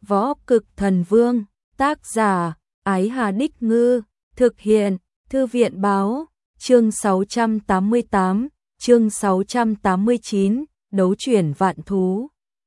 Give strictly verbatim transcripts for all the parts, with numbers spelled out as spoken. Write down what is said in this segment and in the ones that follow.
Võ Cực Thần Vương, tác giả, Ái Hà Đích Ngư, thực hiện, Thư viện Báo, chương sáu trăm tám mươi tám, chương sáu trăm tám mươi chín, đấu chuyển vạn thú.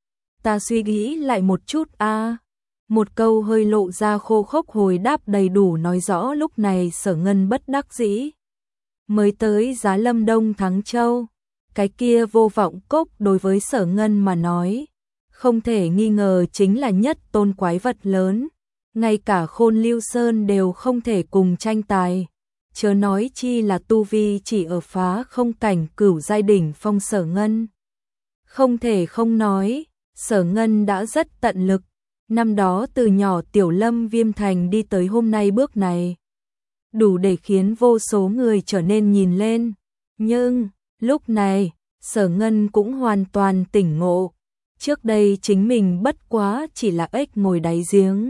Ta suy nghĩ lại một chút a. Một câu hơi lộ ra khô khốc hồi đáp đầy đủ nói rõ lúc này Sở Ngân bất đắc dĩ. Mới tới Giá Lâm Đông Thắng Châu, cái kia vô vọng cốc đối với Sở Ngân mà nói, không thể nghi ngờ chính là nhất tôn quái vật lớn, ngay cả Khôn Lưu Sơn đều không thể cùng tranh tài, chớ nói chi là tu vi chỉ ở phá không cảnh cửu giai đỉnh phong Sở Ngân. Không thể không nói, Sở Ngân đã rất tận lực, năm đó từ nhỏ Tiểu Lâm Viêm Thành đi tới hôm nay bước này, đủ để khiến vô số người trở nên nhìn lên, nhưng lúc này, Sở Ngân cũng hoàn toàn tỉnh ngộ, trước đây chính mình bất quá chỉ là ếch ngồi đáy giếng.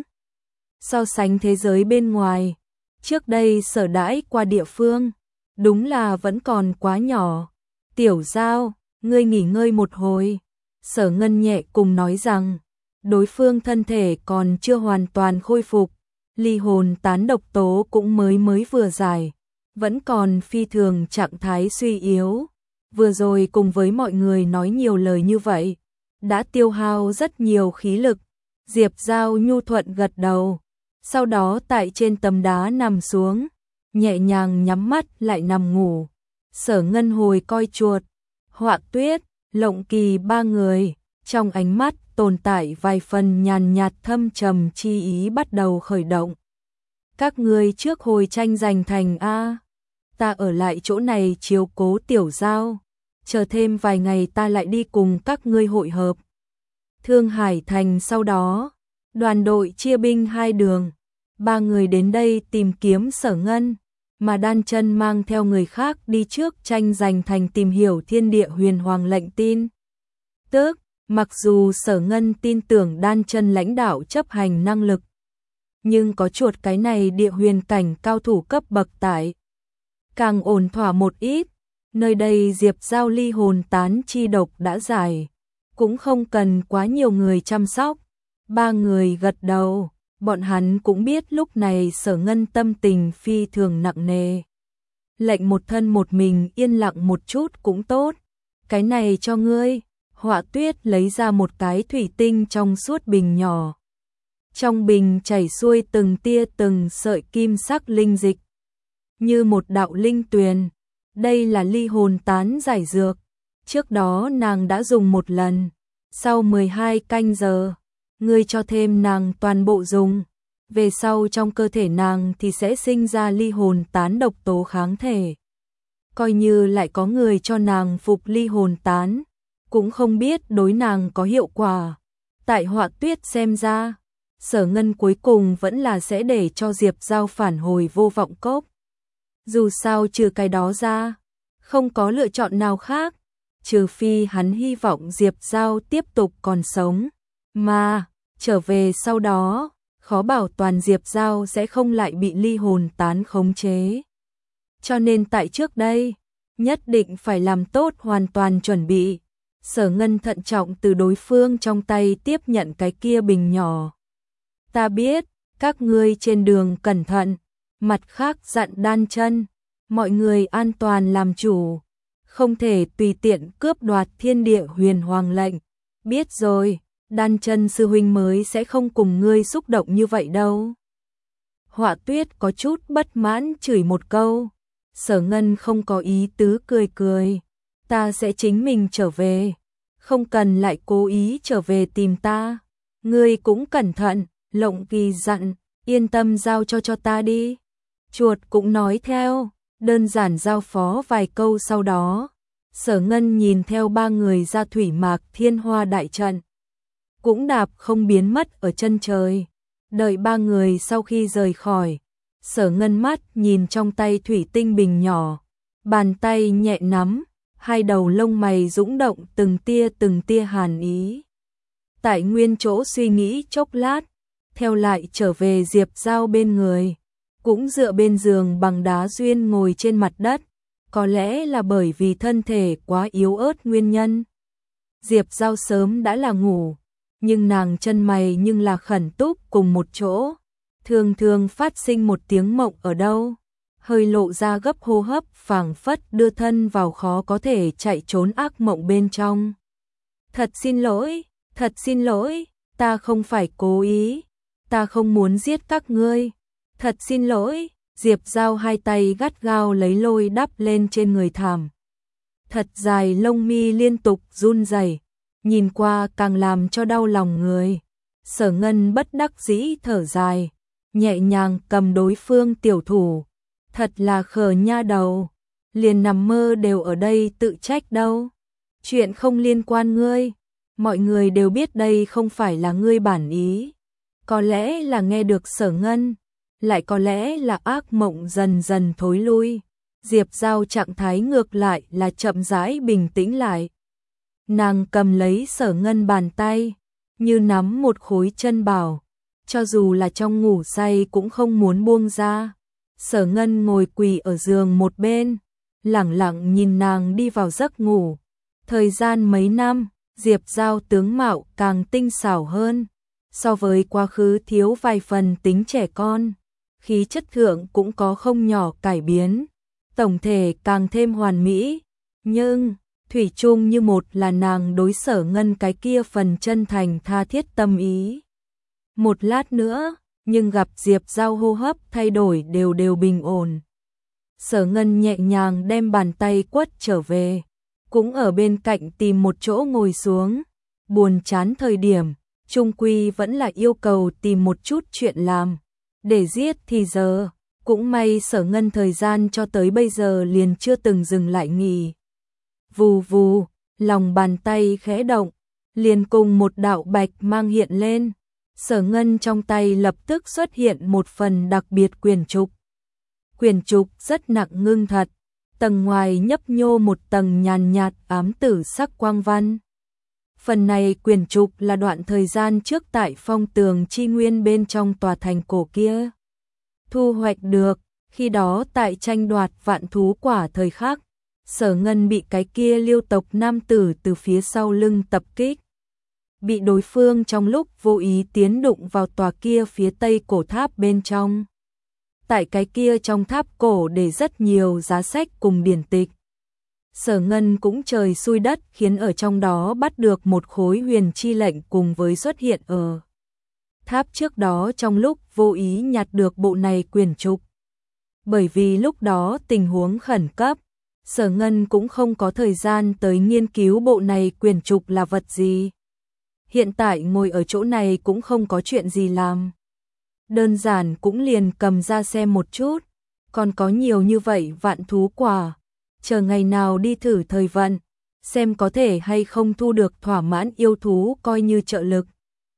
So sánh thế giới bên ngoài, trước đây sở đãi qua địa phương, đúng là vẫn còn quá nhỏ. Tiểu Giao, ngươi nghỉ ngơi một hồi. Sở Ngân nhẹ cùng nói rằng, đối phương thân thể còn chưa hoàn toàn khôi phục, ly hồn tán độc tố cũng mới mới vừa giải, vẫn còn phi thường trạng thái suy yếu. Vừa rồi cùng với mọi người nói nhiều lời như vậy, đã tiêu hao rất nhiều khí lực. Diệp Giao nhu thuận gật đầu, sau đó tại trên tấm đá nằm xuống, nhẹ nhàng nhắm mắt lại nằm ngủ. Sở Ngân hồi coi chuột, Họa Tuyết, Lộng Kỳ ba người, trong ánh mắt tồn tại vài phần nhàn nhạt thâm trầm chi ý bắt đầu khởi động. Các ngươi trước hồi tranh giành thành a, ta ở lại chỗ này chiếu cố Tiểu Giao, chờ thêm vài ngày ta lại đi cùng các ngươi hội hợp. Thương Hải Thành sau đó, đoàn đội chia binh hai đường, ba người đến đây tìm kiếm Sở Ngân, mà Đan Chân mang theo người khác đi trước tranh giành thành tìm hiểu thiên địa huyền hoàng lệnh tin. Tức, mặc dù Sở Ngân tin tưởng Đan Chân lãnh đạo chấp hành năng lực, nhưng có chuột cái này địa huyền cảnh cao thủ cấp bậc tại, càng ổn thỏa một ít. Nơi đây Diệp Giao ly hồn tán chi độc đã giải, cũng không cần quá nhiều người chăm sóc. Ba người gật đầu, bọn hắn cũng biết lúc này Sở Ngân tâm tình phi thường nặng nề. Lệnh một thân một mình yên lặng một chút cũng tốt. Cái này cho ngươi. Họa Tuyết lấy ra một cái thủy tinh trong suốt bình nhỏ. Trong bình chảy xuôi từng tia từng sợi kim sắc linh dịch, như một đạo linh tuyền. Đây là ly hồn tán giải dược, trước đó nàng đã dùng một lần, sau mười hai canh giờ, ngươi cho thêm nàng toàn bộ dùng, về sau trong cơ thể nàng thì sẽ sinh ra ly hồn tán độc tố kháng thể. Coi như lại có người cho nàng phục ly hồn tán, cũng không biết đối nàng có hiệu quả. Tại Họa Tuyết xem ra, Sở Ngân cuối cùng vẫn là sẽ để cho Diệp Giao phản hồi vô vọng cốc. Dù sao trừ cái đó ra, không có lựa chọn nào khác, trừ phi hắn hy vọng Diệp Giao tiếp tục còn sống, mà trở về sau đó, khó bảo toàn Diệp Giao sẽ không lại bị ly hồn tán khống chế. Cho nên tại trước đây, nhất định phải làm tốt hoàn toàn chuẩn bị. Sở Ngân thận trọng từ đối phương trong tay tiếp nhận cái kia bình nhỏ. Ta biết, các ngươi trên đường cẩn thận. Mặt khác dặn Đan Chân, mọi người an toàn làm chủ, không thể tùy tiện cướp đoạt thiên địa huyền hoàng lệnh. Biết rồi, Đan Chân sư huynh mới sẽ không cùng ngươi xúc động như vậy đâu. Họa Tuyết có chút bất mãn chửi một câu. Sở Ngân không có ý tứ cười cười. Ta sẽ chính mình trở về, không cần lại cố ý trở về tìm ta. Ngươi cũng cẩn thận, Lộng Kỳ dặn, yên tâm giao cho cho ta đi. Chuột cũng nói theo, đơn giản giao phó vài câu sau đó. Sở Ngân nhìn theo ba người ra thủy mạc thiên hoa đại trận, cũng đạp không biến mất ở chân trời. Đợi ba người sau khi rời khỏi, Sở Ngân mắt nhìn trong tay thủy tinh bình nhỏ, bàn tay nhẹ nắm, hai đầu lông mày dũng động từng tia từng tia hàn ý. Tại nguyên chỗ suy nghĩ chốc lát, theo lại trở về Diệp Giao bên người, cũng dựa bên giường bằng đá duyên ngồi trên mặt đất, có lẽ là bởi vì thân thể quá yếu ớt nguyên nhân. Diệp Giao sớm đã là ngủ, nhưng nàng chân mày nhưng là khẩn túc cùng một chỗ, thường thường phát sinh một tiếng mộng ở đâu, hơi lộ ra gấp hô hấp phảng phất đưa thân vào khó có thể chạy trốn ác mộng bên trong. Thật xin lỗi, thật xin lỗi, ta không phải cố ý, ta không muốn giết các ngươi, thật xin lỗi. Diệp Giao hai tay gắt gao lấy lôi đắp lên trên người thảm. Thật dài lông mi liên tục run rẩy, nhìn qua càng làm cho đau lòng người. Sở Ngân bất đắc dĩ thở dài, nhẹ nhàng cầm đối phương tiểu thủ. Thật là khờ nha đầu, liền nằm mơ đều ở đây tự trách đâu. Chuyện không liên quan ngươi, mọi người đều biết đây không phải là ngươi bản ý. Có lẽ là nghe được Sở Ngân, lại có lẽ là ác mộng dần dần thối lui. Diệp Giao trạng thái ngược lại là chậm rãi bình tĩnh lại. Nàng cầm lấy Sở Ngân bàn tay, như nắm một khối chân bảo, cho dù là trong ngủ say cũng không muốn buông ra. Sở Ngân ngồi quỳ ở giường một bên, lẳng lặng nhìn nàng đi vào giấc ngủ. Thời gian mấy năm, Diệp Giao tướng mạo càng tinh xảo hơn, so với quá khứ thiếu vài phần tính trẻ con, khí chất thượng cũng có không nhỏ cải biến, tổng thể càng thêm hoàn mỹ, nhưng thủy chung như một là nàng đối Sở Ngân cái kia phần chân thành tha thiết tâm ý. Một lát nữa, nhưng gặp Diệp Giao hô hấp thay đổi đều đều bình ổn. Sở Ngân nhẹ nhàng đem bàn tay quất trở về, cũng ở bên cạnh tìm một chỗ ngồi xuống. Buồn chán thời điểm, chung quy vẫn là yêu cầu tìm một chút chuyện làm, để giết thì giờ. Cũng may Sở Ngân thời gian cho tới bây giờ liền chưa từng dừng lại nghỉ. Vù vù, lòng bàn tay khẽ động, liền cùng một đạo bạch mang hiện lên. Sở Ngân trong tay lập tức xuất hiện một phần đặc biệt quyển trục. Quyển trục rất nặng ngưng thật, tầng ngoài nhấp nhô một tầng nhàn nhạt ám tử sắc quang văn. Phần này quyển trục là đoạn thời gian trước tại phong tường chi nguyên bên trong tòa thành cổ kia thu hoạch được, khi đó tại tranh đoạt vạn thú quả thời khắc, Sở Ngân bị cái kia Liêu tộc nam tử từ phía sau lưng tập kích. Bị đối phương trong lúc vô ý tiến đụng vào tòa kia phía tây cổ tháp bên trong. Tại cái kia trong tháp cổ để rất nhiều giá sách cùng điển tịch. Sở Ngân cũng trời xui đất khiến ở trong đó bắt được một khối huyền chi lệnh cùng với xuất hiện ở tháp trước đó trong lúc vô ý nhặt được bộ này quyển trục. Bởi vì lúc đó tình huống khẩn cấp, Sở Ngân cũng không có thời gian tới nghiên cứu bộ này quyển trục là vật gì. Hiện tại ngồi ở chỗ này cũng không có chuyện gì làm. Đơn giản cũng liền cầm ra xem một chút, còn có nhiều như vậy vạn thú quả. Chờ ngày nào đi thử thời vận, xem có thể hay không thu được thỏa mãn yêu thú coi như trợ lực.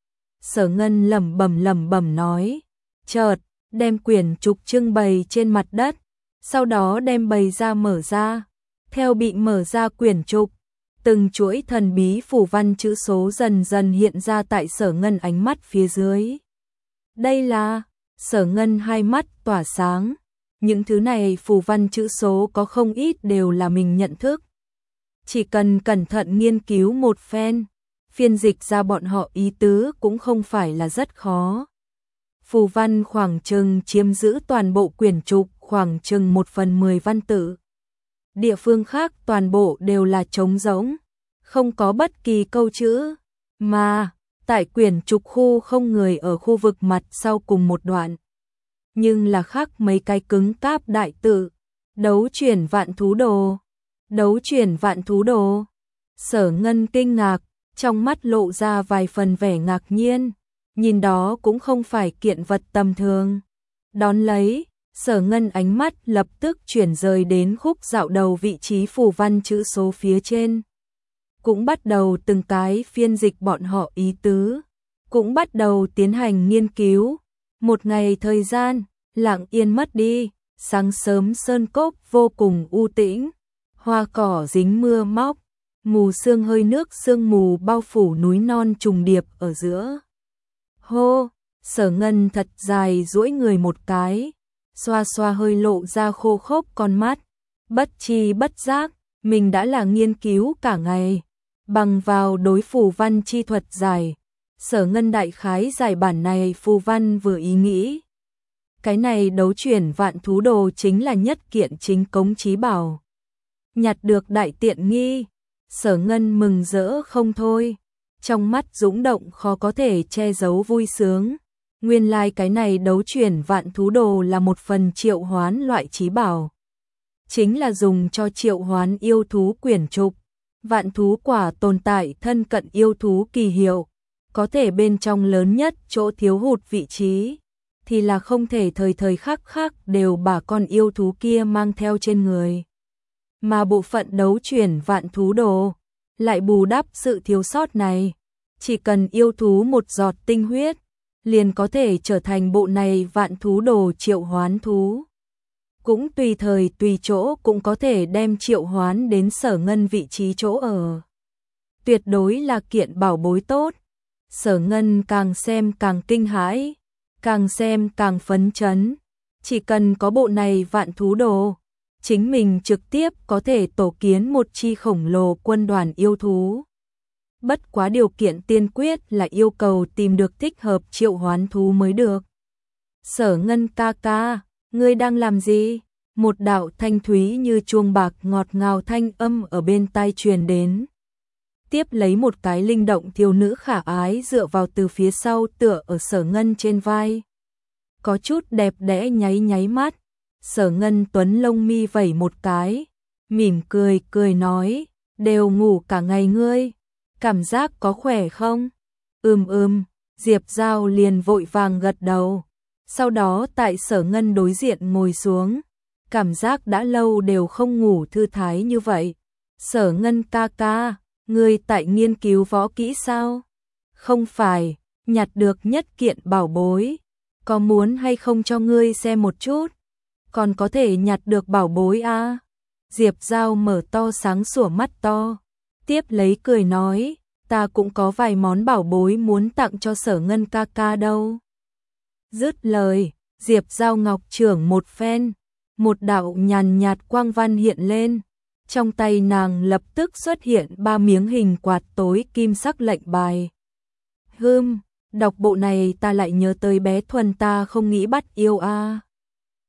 Sở Ngân lẩm bẩm lẩm bẩm nói, chợt đem quyển trục trưng bày trên mặt đất, sau đó đem bày ra mở ra. Theo bị mở ra quyển trục, từng chuỗi thần bí phù văn chữ số dần dần hiện ra tại Sở Ngân ánh mắt phía dưới. Đây là, Sở Ngân hai mắt tỏa sáng, những thứ này phù văn chữ số có không ít đều là mình nhận thức. Chỉ cần cẩn thận nghiên cứu một phen, phiên dịch ra bọn họ ý tứ cũng không phải là rất khó. Phù văn khoảng chừng chiếm giữ toàn bộ quyển trục khoảng chừng một phần mười văn tự. Địa phương khác toàn bộ đều là trống rỗng, không có bất kỳ câu chữ, mà tại quyển trục khu không người ở khu vực mặt sau cùng một đoạn. Nhưng là khác mấy cái cứng cáp đại tự, đấu chuyển vạn thú đồ, đấu chuyển vạn thú đồ. Sở Ngân kinh ngạc, trong mắt lộ ra vài phần vẻ ngạc nhiên, nhìn đó cũng không phải kiện vật tầm thường. Đón lấy, Sở Ngân ánh mắt lập tức chuyển rời đến khúc dạo đầu vị trí phù văn chữ số phía trên. Cũng bắt đầu từng cái phiên dịch bọn họ ý tứ, cũng bắt đầu tiến hành nghiên cứu. Một ngày thời gian, lặng yên mất đi, sáng sớm sơn cốc vô cùng u tĩnh, hoa cỏ dính mưa móc, mù sương hơi nước sương mù bao phủ núi non trùng điệp ở giữa. Hô, Sở Ngân thật dài duỗi người một cái, xoa xoa hơi lộ ra khô khốc con mắt, bất chi bất giác, mình đã là nghiên cứu cả ngày, bằng vào đối phù văn chi thuật giải, Sở Ngân đại khái giải bản này phù văn vừa ý nghĩ. Cái này đấu chuyển vạn thú đồ chính là nhất kiện chính cống chí bảo. Nhặt được đại tiện nghi, Sở Ngân mừng rỡ không thôi. Trong mắt dũng động khó có thể che giấu vui sướng. Nguyên lai like cái này đấu chuyển vạn thú đồ là một phần triệu hoán loại chí bảo. Chính là dùng cho triệu hoán yêu thú quyển trục. Vạn thú quả tồn tại thân cận yêu thú kỳ hiệu. Có thể bên trong lớn nhất chỗ thiếu hụt vị trí. Thì là không thể thời thời khắc khắc đều bà con yêu thú kia mang theo trên người. Mà bộ phận đấu chuyển vạn thú đồ lại bù đắp sự thiếu sót này. Chỉ cần yêu thú một giọt tinh huyết, liền có thể trở thành bộ này vạn thú đồ triệu hoán thú. Cũng tùy thời tùy chỗ cũng có thể đem triệu hoán đến Sở Ngân vị trí chỗ ở. Tuyệt đối là kiện bảo bối tốt. Sở Ngân càng xem càng kinh hãi, càng xem càng phấn chấn. Chỉ cần có bộ này vạn thú đồ, chính mình trực tiếp có thể tổ kiến một chi khổng lồ quân đoàn yêu thú. Bất quá điều kiện tiên quyết là yêu cầu tìm được thích hợp triệu hoán thú mới được. Sở Ngân ca ca, ngươi đang làm gì? Một đạo thanh thúy như chuông bạc ngọt ngào thanh âm ở bên tai truyền đến. Tiếp lấy một cái linh động thiếu nữ khả ái dựa vào từ phía sau tựa ở Sở Ngân trên vai. Có chút đẹp đẽ nháy nháy mắt. Sở Ngân tuấn lông mi vẩy một cái, mỉm cười cười nói, đều ngủ cả ngày ngươi, cảm giác có khỏe không? Ừm ừm, Diệp Giao liền vội vàng gật đầu, sau đó tại Sở Ngân đối diện ngồi xuống, cảm giác đã lâu đều không ngủ thư thái như vậy. Sở Ngân ca ca, ngươi tại nghiên cứu võ kỹ sao? Không phải, nhặt được nhất kiện bảo bối, có muốn hay không cho ngươi xem một chút? Còn có thể nhặt được bảo bối à? Diệp Giao mở to sáng sủa mắt to, tiếp lấy cười nói, ta cũng có vài món bảo bối muốn tặng cho Sở Ngân ca ca đâu. Dứt lời, Diệp Giao ngọc trưởng một phen, một đạo nhàn nhạt quang văn hiện lên, trong tay nàng lập tức xuất hiện ba miếng hình quạt tối kim sắc lệnh bài. Hừm, đọc bộ này ta lại nhớ tới bé Thuần ta không nghĩ bắt yêu a. À.